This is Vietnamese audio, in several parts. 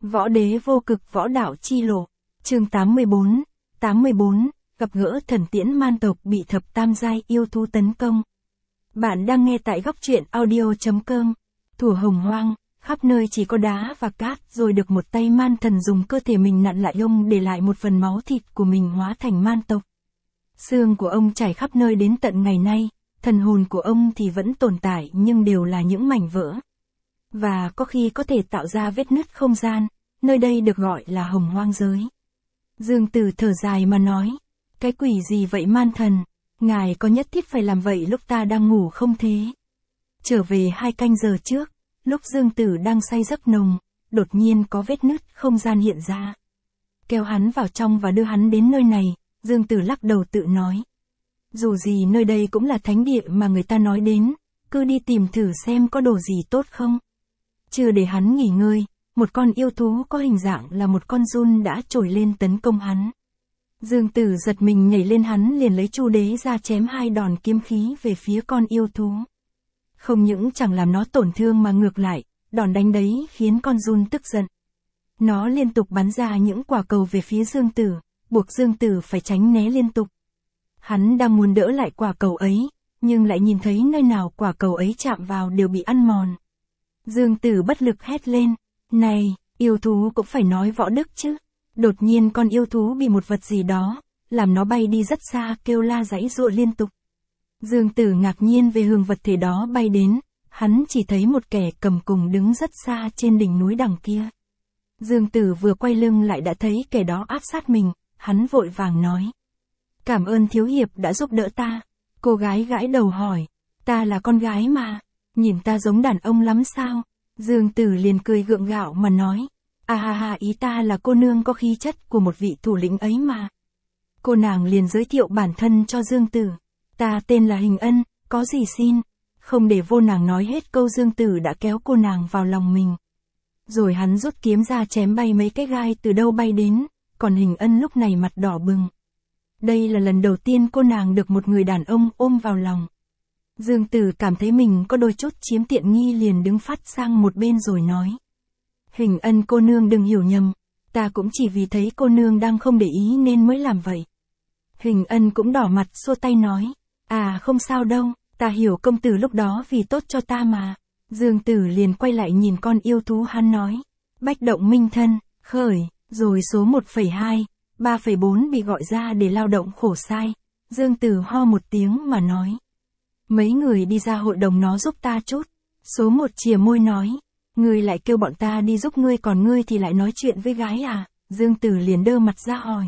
Võ đế vô cực võ đạo chi lộ. Chương 84, gặp gỡ thần tiễn man tộc bị thập tam giai yêu thú tấn công. Bạn đang nghe tại góc truyện audio.com. Thủa hồng hoang, khắp nơi chỉ có đá và cát, rồi được một tay man thần dùng cơ thể mình nặn lại ông để lại một phần máu thịt của mình hóa thành man tộc. Xương của ông trải khắp nơi đến tận ngày nay, thần hồn của ông thì vẫn tồn tại nhưng đều là những mảnh vỡ. Và có khi có thể tạo ra vết nứt không gian, nơi đây được gọi là hồng hoang giới. Dương Tử thở dài mà nói, cái quỷ gì vậy man thần, ngài có nhất thiết phải làm vậy lúc ta đang ngủ không thế? Trở về 2 canh giờ trước, lúc Dương Tử đang say giấc nồng, đột nhiên có vết nứt không gian hiện ra. Kéo hắn vào trong và đưa hắn đến nơi này, Dương Tử lắc đầu tự nói. Dù gì nơi đây cũng là thánh địa mà người ta nói đến, cứ đi tìm thử xem có đồ gì tốt không. Chưa để hắn nghỉ ngơi, một con yêu thú có hình dạng là một con giun đã trồi lên tấn công hắn. Dương Tử giật mình nhảy lên, hắn liền lấy chu đế ra chém 2 đòn kiếm khí về phía con yêu thú. Không những chẳng làm nó tổn thương mà ngược lại, đòn đánh đấy khiến con giun tức giận. Nó liên tục bắn ra những quả cầu về phía Dương Tử, buộc Dương Tử phải tránh né liên tục. Hắn đang muốn đỡ lại quả cầu ấy, nhưng lại nhìn thấy nơi nào quả cầu ấy chạm vào đều bị ăn mòn. Dương Tử bất lực hét lên, này, yêu thú cũng phải nói võ đức chứ. Đột nhiên con yêu thú bị một vật gì đó, làm nó bay đi rất xa, kêu la giãy giụa liên tục. Dương Tử ngạc nhiên về hướng vật thể đó bay đến, hắn chỉ thấy một kẻ cầm cùng đứng rất xa trên đỉnh núi đằng kia. Dương Tử vừa quay lưng lại đã thấy kẻ đó áp sát mình, hắn vội vàng nói. Cảm ơn thiếu hiệp đã giúp đỡ ta. Cô gái gãi đầu hỏi, ta là con gái mà, nhìn ta giống đàn ông lắm sao? Dương Tử liền cười gượng gạo mà nói, ý ta là cô nương có khí chất của một vị thủ lĩnh ấy mà. Cô nàng liền giới thiệu bản thân cho Dương Tử, ta tên là Hình Ân, có gì xin. Không để vô nàng nói hết câu, Dương Tử đã kéo cô nàng vào lòng mình. Rồi hắn rút kiếm ra chém bay mấy cái gai từ đâu bay đến, còn Hình Ân lúc này mặt đỏ bừng. Đây là lần đầu tiên cô nàng được một người đàn ông ôm vào lòng. Dương Tử cảm thấy mình có đôi chút chiếm tiện nghi, liền đứng phắt sang một bên rồi nói. Hình Ân cô nương đừng hiểu nhầm, ta cũng chỉ vì thấy cô nương đang không để ý nên mới làm vậy. Hình Ân cũng đỏ mặt xua tay nói, không sao đâu, ta hiểu công tử lúc đó vì tốt cho ta mà. Dương Tử liền quay lại nhìn con yêu thú, hắn nói, bách động minh thân, khởi, rồi số 1,2, 3,4 bị gọi ra để lao động khổ sai. Dương Tử ho một tiếng mà nói. Mấy người đi ra hội đồng nó giúp ta chút. Số 1 chìa môi nói. Ngươi lại kêu bọn ta đi giúp ngươi, còn ngươi thì lại nói chuyện với gái à? Dương Tử liền đơ mặt ra hỏi.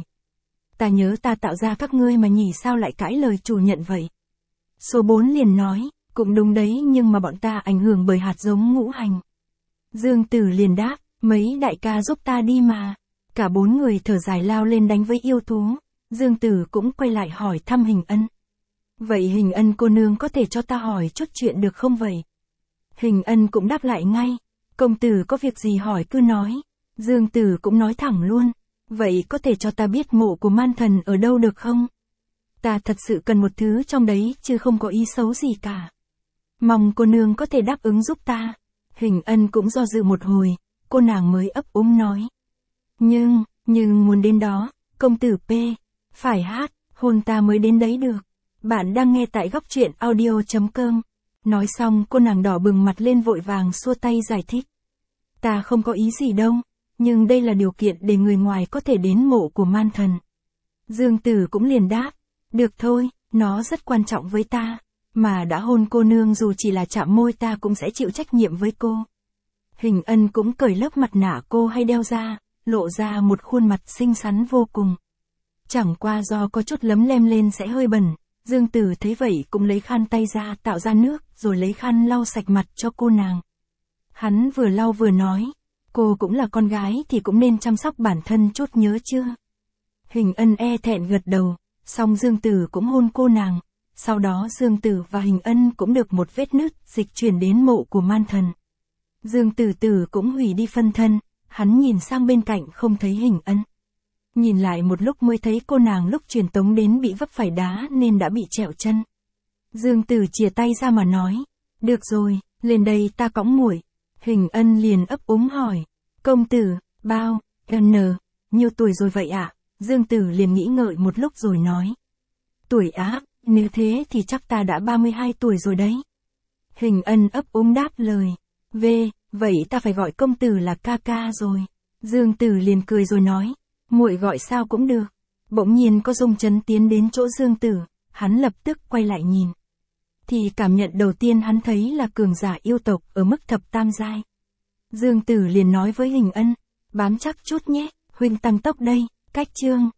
Ta nhớ ta tạo ra các ngươi mà nhỉ, sao lại cãi lời chủ nhận vậy? Số 4 liền nói. Cũng đúng đấy, nhưng mà bọn ta ảnh hưởng bởi hạt giống ngũ hành. Dương Tử liền đáp. Mấy đại ca giúp ta đi mà. Cả 4 người thở dài lao lên đánh với yêu thú. Dương Tử cũng quay lại hỏi thăm Hình Ân. Vậy Hình Ân cô nương có thể cho ta hỏi chút chuyện được không vậy? Hình Ân cũng đáp lại ngay. Công tử có việc gì hỏi cứ nói. Dương Tử cũng nói thẳng luôn. Vậy có thể cho ta biết mộ của man thần ở đâu được không? Ta thật sự cần một thứ trong đấy chứ không có ý xấu gì cả. Mong cô nương có thể đáp ứng giúp ta. Hình Ân cũng do dự một hồi, cô nàng mới ấp úng nói. Nhưng muốn đến đó, công tử P, phải hát, hôn ta mới đến đấy được. Bạn đang nghe tại góc truyện audio.com. Nói xong cô nàng đỏ bừng mặt lên vội vàng xua tay giải thích. Ta không có ý gì đâu, nhưng đây là điều kiện để người ngoài có thể đến mộ của man thần. Dương Tử cũng liền đáp, được thôi, nó rất quan trọng với ta, mà đã hôn cô nương dù chỉ là chạm môi ta cũng sẽ chịu trách nhiệm với cô. Hình Ân cũng cởi lớp mặt nạ cô hay đeo ra, lộ ra một khuôn mặt xinh xắn vô cùng. Chẳng qua do có chút lấm lem lên sẽ hơi bẩn, Dương Tử thấy vậy cũng lấy khăn tay ra tạo ra nước rồi lấy khăn lau sạch mặt cho cô nàng. Hắn vừa lau vừa nói, cô cũng là con gái thì cũng nên chăm sóc bản thân chút nhớ chưa? Hình Ân e thẹn gật đầu, xong Dương Tử cũng hôn cô nàng. Sau đó Dương Tử và Hình Ân cũng được một vết nứt dịch chuyển đến mộ của man thần. Dương Tử cũng hủy đi phân thân, hắn nhìn sang bên cạnh không thấy Hình Ân. Nhìn lại một lúc mới thấy cô nàng lúc truyền tống đến bị vấp phải đá nên đã bị trẹo chân. Dương Tử chìa tay ra mà nói, được rồi, lên đây ta cõng muội. Hình Ân liền ấp úng hỏi, công tử, Bao, nhiêu tuổi rồi vậy ạ? Dương Tử liền nghĩ ngợi một lúc rồi nói. Tuổi á, nếu thế thì chắc ta đã 32 tuổi rồi đấy. Hình Ân ấp úng đáp lời. Vậy ta phải gọi công tử là ca ca rồi. Dương Tử liền cười rồi nói. Muội gọi sao cũng được. Bỗng nhiên có Dung Chấn tiến đến chỗ Dương Tử, hắn lập tức quay lại nhìn. Thì cảm nhận đầu tiên hắn thấy là cường giả yêu tộc ở mức thập tam giai. Dương Tử liền nói với Hình Ân, bám chắc chút nhé, huynh tăng tốc đây, cách chương.